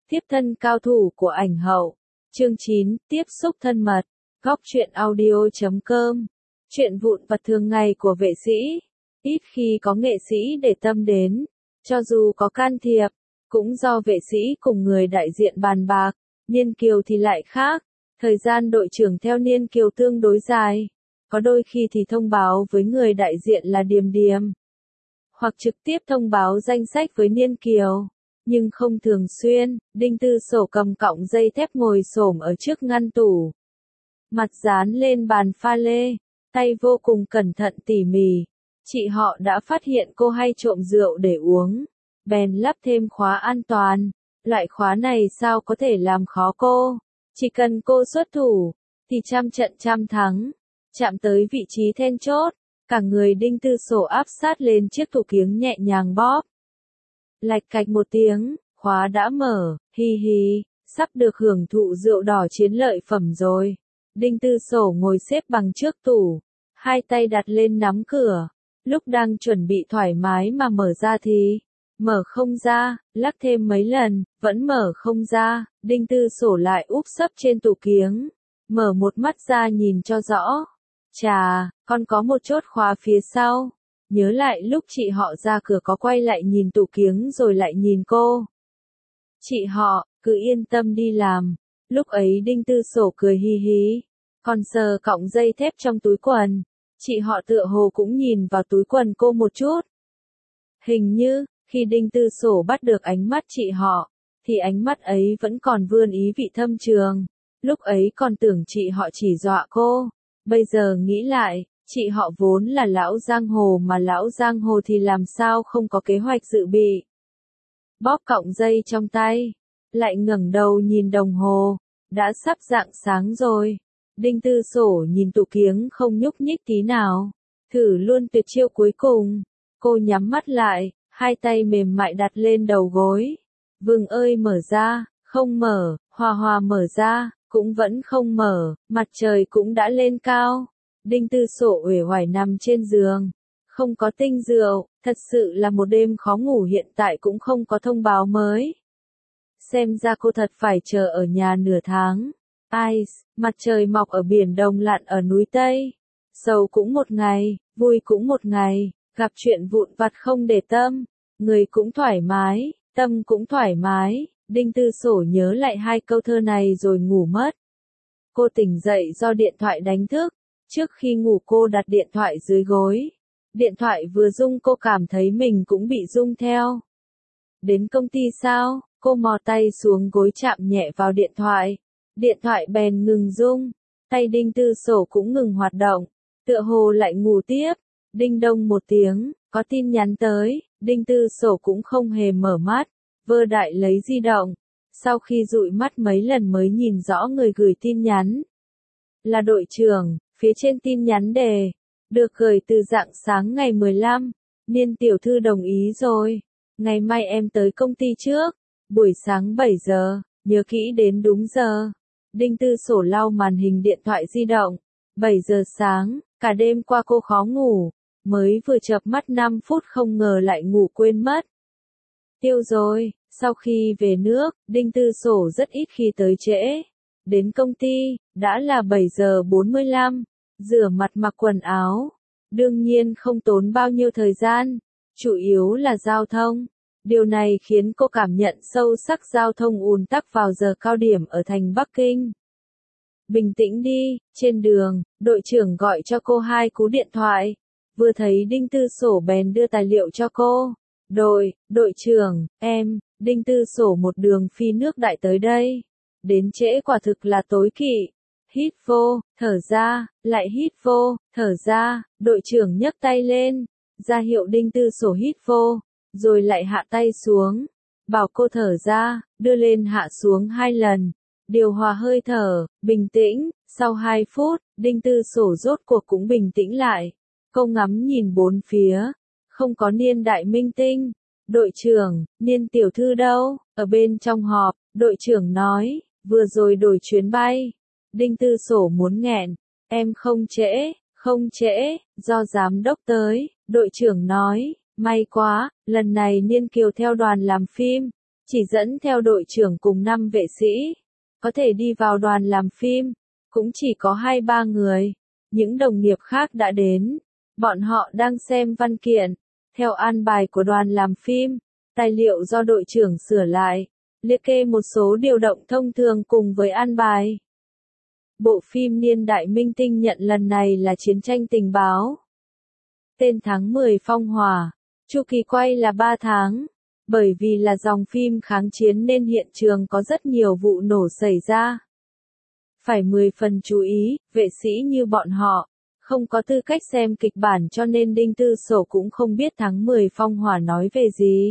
Tiếp thân cao thủ của ảnh hậu. Chương 9, tiếp xúc thân mật. Góc truyện audio.com. Chuyện vụn vặt thường ngày của vệ sĩ. Ít khi có nghệ sĩ để tâm đến. Cho dù có can thiệp, cũng do vệ sĩ cùng người đại diện bàn bạc. Niên kiều thì lại khác. Thời gian đội trưởng theo niên kiều tương đối dài. Có đôi khi thì thông báo với người đại diện là Điềm Điềm. Hoặc trực tiếp thông báo danh sách với niên kiều. Nhưng không thường xuyên. Đinh Tư Sổ cầm cọng dây thép ngồi xổm ở trước ngăn tủ. Mặt dán lên bàn pha lê. Tay vô cùng cẩn thận tỉ mỉ. Chị họ đã phát hiện cô hay trộm rượu để uống. Bèn lắp thêm khóa an toàn. Loại khóa này sao có thể làm khó cô. Chỉ cần cô xuất thủ, thì trăm trận trăm thắng. Chạm tới vị trí then chốt. Cả người Đinh Tư Sổ áp sát lên chiếc tủ kiếng nhẹ nhàng bóp. Lạch cạch một tiếng, khóa đã mở, hi hi, sắp được hưởng thụ rượu đỏ chiến lợi phẩm rồi. Đinh Tư Sổ ngồi xếp bằng trước tủ, hai tay đặt lên nắm cửa. Lúc đang chuẩn bị thoải mái mà mở ra thì, mở không ra, lắc thêm mấy lần, vẫn mở không ra. Đinh Tư Sổ lại úp sấp trên tủ kiếng, mở một mắt ra nhìn cho rõ. Chà, con có một chốt khóa phía sau. Nhớ lại lúc chị họ ra cửa có quay lại nhìn tủ kiếng rồi lại nhìn cô. Chị họ, cứ yên tâm đi làm. Lúc ấy Đinh Tư Sổ cười hi hí. Còn sờ cọng dây thép trong túi quần. Chị họ tựa hồ cũng nhìn vào túi quần cô một chút. Hình như, khi Đinh Tư Sổ bắt được ánh mắt chị họ, thì ánh mắt ấy vẫn còn vươn ý vị thâm trường. Lúc ấy còn tưởng chị họ chỉ dọa cô. Bây giờ nghĩ lại, chị họ vốn là lão giang hồ mà lão giang hồ thì làm sao không có kế hoạch dự bị. Bóp cọng dây trong tay, lại ngẩng đầu nhìn đồng hồ, đã sắp rạng sáng rồi. Đinh Tư Sổ nhìn tủ kiếng không nhúc nhích tí nào, thử luôn tuyệt chiêu cuối cùng. Cô nhắm mắt lại, hai tay mềm mại đặt lên đầu gối. Vừng ơi mở ra, không mở, hòa hòa mở ra, cũng vẫn không mở, mặt trời cũng đã lên cao. Đinh Tư Sổ uể oải nằm trên giường, không có tinh rượu, thật sự là một đêm khó ngủ. Hiện tại cũng không có thông báo mới. Xem ra cô thật phải chờ ở nhà nửa tháng. Ice, mặt trời mọc ở biển Đông lặn ở núi Tây. Sầu cũng một ngày, vui cũng một ngày, gặp chuyện vụn vặt không để tâm. Người cũng thoải mái, tâm cũng thoải mái. Đinh Tư Sổ nhớ lại hai câu thơ này rồi ngủ mất. Cô tỉnh dậy do điện thoại đánh thức. Trước khi ngủ cô đặt điện thoại dưới gối. Điện thoại vừa rung cô cảm thấy mình cũng bị rung theo. Đến công ty sao? Cô mò tay xuống gối chạm nhẹ vào điện thoại. Điện thoại bèn ngừng rung. Tay Đinh Tư Sổ cũng ngừng hoạt động. Tựa hồ lại ngủ tiếp. Đinh đông một tiếng, có tin nhắn tới. Đinh Tư Sổ cũng không hề mở mắt. Vơ đại lấy di động. Sau khi dụi mắt mấy lần mới nhìn rõ người gửi tin nhắn. Là đội trưởng. Phía trên tin nhắn đề, được gửi từ rạng sáng ngày 15, Niên tiểu thư đồng ý rồi. Ngày mai em tới công ty trước, buổi sáng 7 giờ, nhớ kỹ đến đúng giờ. Đinh Tư Sổ lau màn hình điện thoại di động, 7 giờ sáng, cả đêm qua cô khó ngủ, mới vừa chợp mắt 5 phút không ngờ lại ngủ quên mất. Tiêu rồi, sau khi về nước, Đinh Tư Sổ rất ít khi tới trễ. Đến công ty, đã là 7 giờ 45, rửa mặt mặc quần áo. Đương nhiên không tốn bao nhiêu thời gian, chủ yếu là giao thông. Điều này khiến cô cảm nhận sâu sắc giao thông ùn tắc vào giờ cao điểm ở thành Bắc Kinh. Bình tĩnh đi, trên đường, đội trưởng gọi cho cô 2 cú điện thoại. Vừa thấy Đinh Tư Sổ bèn đưa tài liệu cho cô. Đội trưởng, em, Đinh Tư Sổ một đường phi nước đại tới đây. Đến trễ quả thực là tối kỵ. Hít vô, thở ra, lại hít vô, thở ra. Đội trưởng nhấc tay lên, ra hiệu Đinh Tư Sổ hít vô, rồi lại hạ tay xuống, bảo cô thở ra, đưa lên hạ xuống 2 lần. Điều hòa hơi thở, bình tĩnh. Sau 2 phút, Đinh Tư Sổ rốt cuộc cũng bình tĩnh lại. Cô ngắm nhìn bốn phía, không có Niên đại minh tinh. Đội trưởng, Niên tiểu thư đâu? Ở bên trong họp, đội trưởng nói, vừa rồi đổi chuyến bay. Đinh Tư Sổ muốn nghẹn, em không trễ, do giám đốc tới. Đội trưởng nói, may quá, lần này Niên Kiều theo đoàn làm phim, Chỉ dẫn theo đội trưởng cùng 5 vệ sĩ, có thể đi vào đoàn làm phim, cũng chỉ có 2-3 người. Những đồng nghiệp khác đã đến, bọn họ đang xem văn kiện, theo an bài của đoàn làm phim, tài liệu do đội trưởng sửa lại, liệt kê một số điều động thông thường cùng với an bài. Bộ phim niên đại minh tinh nhận lần này là chiến tranh tình báo. Tên tháng 10 Phong Hỏa, chu kỳ quay là 3 tháng. Bởi vì là dòng phim kháng chiến nên hiện trường có rất nhiều vụ nổ xảy ra. Phải 10 phần chú ý, vệ sĩ như bọn họ, không có tư cách xem kịch bản cho nên Đinh Tư Sổ cũng không biết tháng 10 Phong Hỏa nói về gì.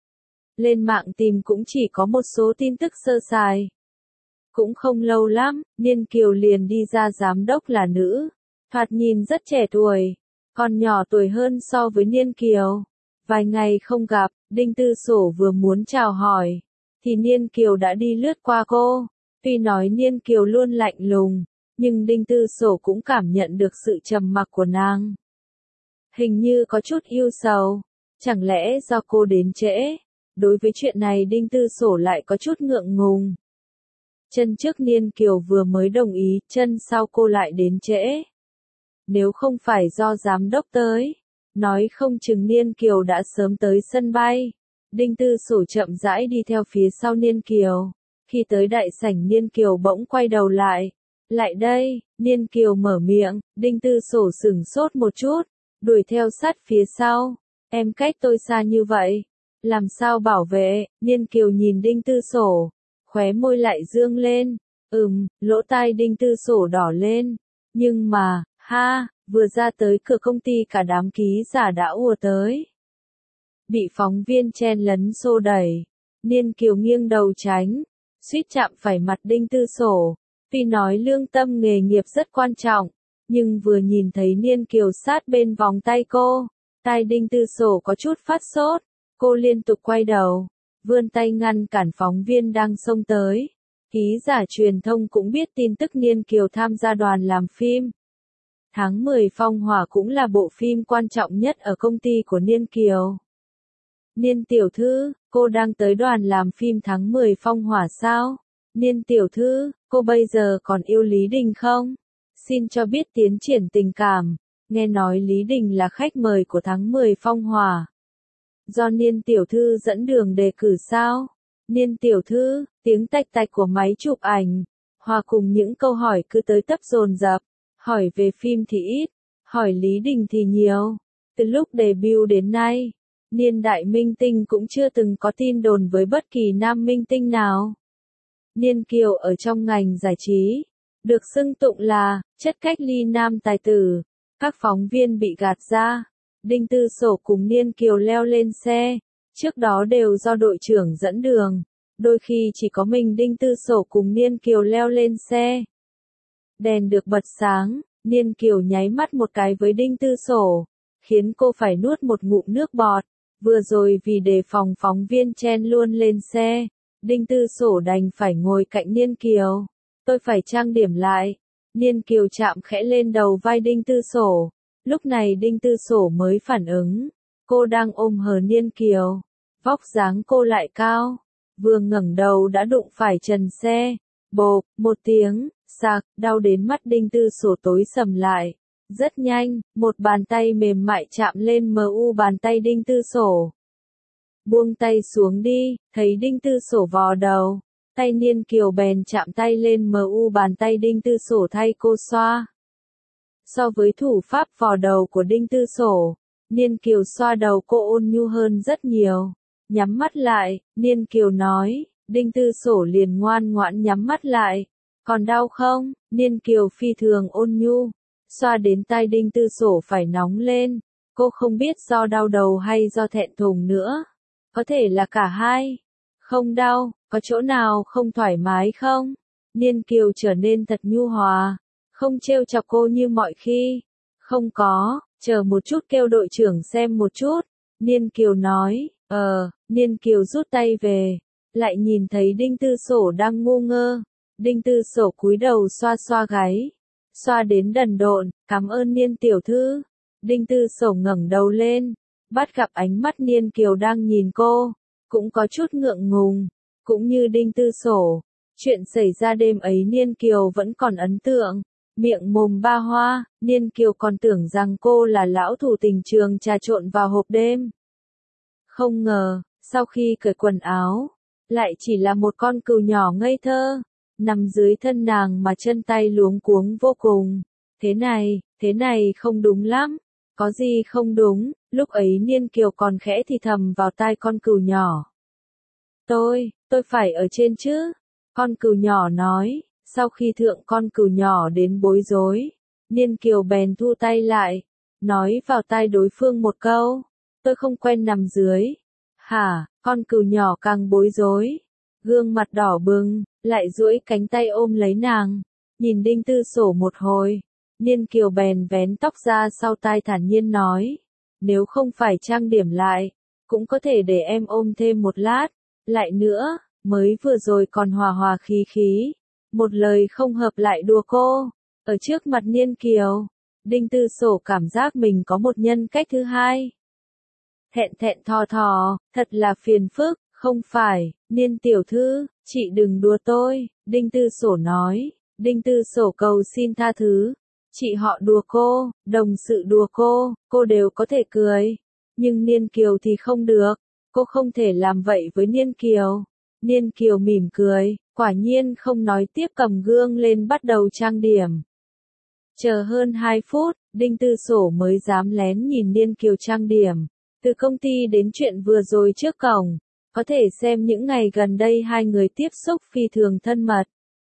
Lên mạng tìm cũng chỉ có một số tin tức sơ sài. Cũng không lâu lắm, Niên Kiều liền đi ra giám đốc là nữ, thoạt nhìn rất trẻ tuổi, còn nhỏ tuổi hơn so với Niên Kiều. Vài ngày không gặp, Đinh Tư Sổ vừa muốn chào hỏi, thì Niên Kiều đã đi lướt qua cô. Tuy nói Niên Kiều luôn lạnh lùng, nhưng Đinh Tư Sổ cũng cảm nhận được sự trầm mặc của nàng. Hình như có chút yêu sầu, chẳng lẽ do cô đến trễ? Đối với chuyện này Đinh Tư Sổ lại có chút ngượng ngùng. Chân trước Niên Kiều vừa mới đồng ý, chân sau cô lại đến trễ. Nếu không phải do giám đốc tới, nói không chừng Niên Kiều đã sớm tới sân bay. Đinh Tư Sổ chậm rãi đi theo phía sau Niên Kiều. Khi tới đại sảnh Niên Kiều bỗng quay đầu lại. Lại đây, Niên Kiều mở miệng, Đinh Tư Sổ sửng sốt một chút, đuổi theo sát phía sau. Em cách tôi xa như vậy, làm sao bảo vệ? Niên Kiều nhìn Đinh Tư Sổ, khóe môi lại dương lên. Lỗ tai Đinh Tư Sổ đỏ lên. Nhưng mà, vừa ra tới cửa công ty cả đám ký giả đã ùa tới. Bị phóng viên chen lấn xô đẩy, Niên Kiều nghiêng đầu tránh, suýt chạm phải mặt Đinh Tư Sổ. Tuy nói lương tâm nghề nghiệp rất quan trọng, nhưng vừa nhìn thấy Niên Kiều sát bên vòng tay cô, tai Đinh Tư Sổ có chút phát sốt, cô liên tục quay đầu, vươn tay ngăn cản phóng viên đang xông tới. Ký giả truyền thông cũng biết tin tức Niên Kiều tham gia đoàn làm phim. Tháng 10 Phong Hỏa cũng là bộ phim quan trọng nhất ở công ty của Niên Kiều. Niên tiểu thư, cô đang tới đoàn làm phim tháng 10 Phong Hỏa sao? Niên tiểu thư, cô bây giờ còn yêu Lý Đình không? Xin cho biết tiến triển tình cảm. Nghe nói Lý Đình là khách mời của tháng 10 Phong Hỏa. Do Niên tiểu thư dẫn đường đề cử sao? Niên tiểu thư, tiếng tạch tạch của máy chụp ảnh, hòa cùng những câu hỏi cứ tới tấp dồn dập. Hỏi về phim thì ít, hỏi Lý Đình thì nhiều. Từ lúc debut đến nay, niên đại minh tinh cũng chưa từng có tin đồn với bất kỳ nam minh tinh nào. Niên Kiều ở trong ngành giải trí, được xưng tụng là chất cách ly nam tài tử. Các phóng viên bị gạt ra. Đinh Tư Sổ cùng Niên Kiều leo lên xe, trước đó đều do đội trưởng dẫn đường. Đôi khi chỉ có mình Đinh Tư Sổ cùng Niên Kiều leo lên xe. Đèn được bật sáng, Niên Kiều nháy mắt một cái với Đinh Tư Sổ, khiến cô phải nuốt một ngụm nước bọt. Vừa rồi vì đề phòng phóng viên chen luôn lên xe, Đinh Tư Sổ đành phải ngồi cạnh Niên Kiều. Tôi phải trang điểm lại. Niên Kiều chạm khẽ lên đầu vai Đinh Tư Sổ. Lúc này Đinh Tư Sổ mới phản ứng. Cô đang ôm hờ Niên Kiều. Vóc dáng cô lại cao. Vừa ngẩng đầu đã đụng phải trần xe. Bộp, một tiếng, sạc, đau đến mắt Đinh Tư Sổ tối sầm lại. Rất nhanh, một bàn tay mềm mại chạm lên mu bàn tay Đinh Tư Sổ. Buông tay xuống đi, thấy Đinh Tư Sổ vò đầu. Tay Niên Kiều bèn chạm tay lên mu bàn tay Đinh Tư Sổ thay cô xoa. So với thủ pháp vò đầu của Đinh Tư Sổ, Niên Kiều xoa đầu cô ôn nhu hơn rất nhiều. Nhắm mắt lại, Niên Kiều nói, Đinh Tư Sổ liền ngoan ngoãn nhắm mắt lại. Còn đau không? Niên Kiều phi thường ôn nhu, xoa đến tai Đinh Tư Sổ phải nóng lên. Cô không biết do đau đầu hay do thẹn thùng nữa. Có thể là cả hai. Không đau, có chỗ nào không thoải mái không? Niên Kiều trở nên thật nhu hòa, không trêu chọc cô như mọi khi. Không có, chờ một chút kêu đội trưởng xem một chút. Niên Kiều nói, Niên Kiều rút tay về, lại nhìn thấy Đinh Tư Sổ đang ngu ngơ. Đinh Tư Sổ cúi đầu xoa xoa gáy, xoa đến đần độn, cảm ơn Niên tiểu thư. Đinh Tư Sổ ngẩng đầu lên, bắt gặp ánh mắt Niên Kiều đang nhìn cô. cũng có chút ngượng ngùng, cũng như Đinh Tư Sổ. Chuyện xảy ra đêm ấy Niên Kiều vẫn còn ấn tượng, miệng mồm ba hoa, Niên Kiều còn tưởng rằng cô là lão thủ tình trường trà trộn vào hộp đêm. Không ngờ, sau khi cởi quần áo, lại chỉ là một con cừu nhỏ ngây thơ, nằm dưới thân nàng mà chân tay luống cuống vô cùng. Thế này không đúng lắm, có gì không đúng, lúc ấy Niên Kiều còn khẽ thì thầm vào tai con cừu nhỏ. Tôi phải ở trên chứ, con cừu nhỏ nói, sau khi thượng con cừu nhỏ đến bối rối, Niên Kiều bèn thu tay lại, nói vào tai đối phương một câu, tôi không quen nằm dưới. Hả, con cừu nhỏ càng bối rối, gương mặt đỏ bừng, lại duỗi cánh tay ôm lấy nàng, nhìn Đinh Tư Sổ một hồi, Niên Kiều bèn vén tóc ra sau tai thản nhiên nói, nếu không phải trang điểm lại, cũng có thể để em ôm thêm một lát, lại nữa, mới vừa rồi còn hòa hòa khí khí, một lời không hợp lại đùa cô, ở trước mặt Niên Kiều, Đinh Tư Sổ cảm giác mình có một nhân cách thứ hai. Thẹn thẹn thò thò, thật là phiền phức, không phải, Niên tiểu thư, chị đừng đùa tôi, Đinh Tư Sổ nói, Đinh Tư Sổ cầu xin tha thứ, chị họ đùa cô, đồng sự đùa cô đều có thể cười, nhưng Niên Kiều thì không được, cô không thể làm vậy với Niên Kiều. Niên Kiều mỉm cười, quả nhiên không nói tiếp cầm gương lên bắt đầu trang điểm. Chờ hơn 2 phút, Đinh Tư Sổ mới dám lén nhìn Niên Kiều trang điểm. Từ công ty đến chuyện vừa rồi trước cổng, có thể xem những ngày gần đây hai người tiếp xúc phi thường thân mật.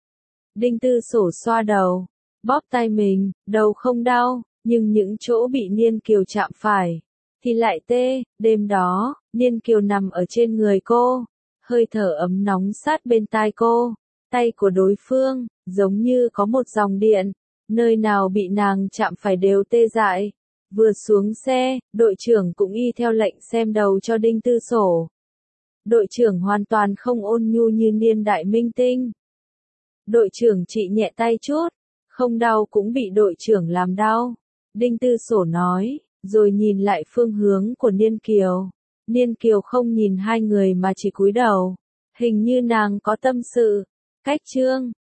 Đinh Tư Sổ xoa đầu, bóp tay mình, đầu không đau, nhưng những chỗ bị Niên Kiều chạm phải, thì lại tê. Đêm đó, Niên Kiều nằm ở trên người cô, hơi thở ấm nóng sát bên tai cô, tay của đối phương, giống như có một dòng điện, nơi nào bị nàng chạm phải đều tê dại. Vừa xuống xe, đội trưởng cũng y theo lệnh xem đầu cho Đinh Tư Sổ. Đội trưởng hoàn toàn không ôn nhu như Niên đại minh tinh. Đội trưởng chỉ nhẹ tay chút, không đau cũng bị đội trưởng làm đau. Đinh Tư Sổ nói, rồi nhìn lại phương hướng của Niên Kiều. Niên Kiều không nhìn hai người mà chỉ cúi đầu. Hình như nàng có tâm sự. Cách chương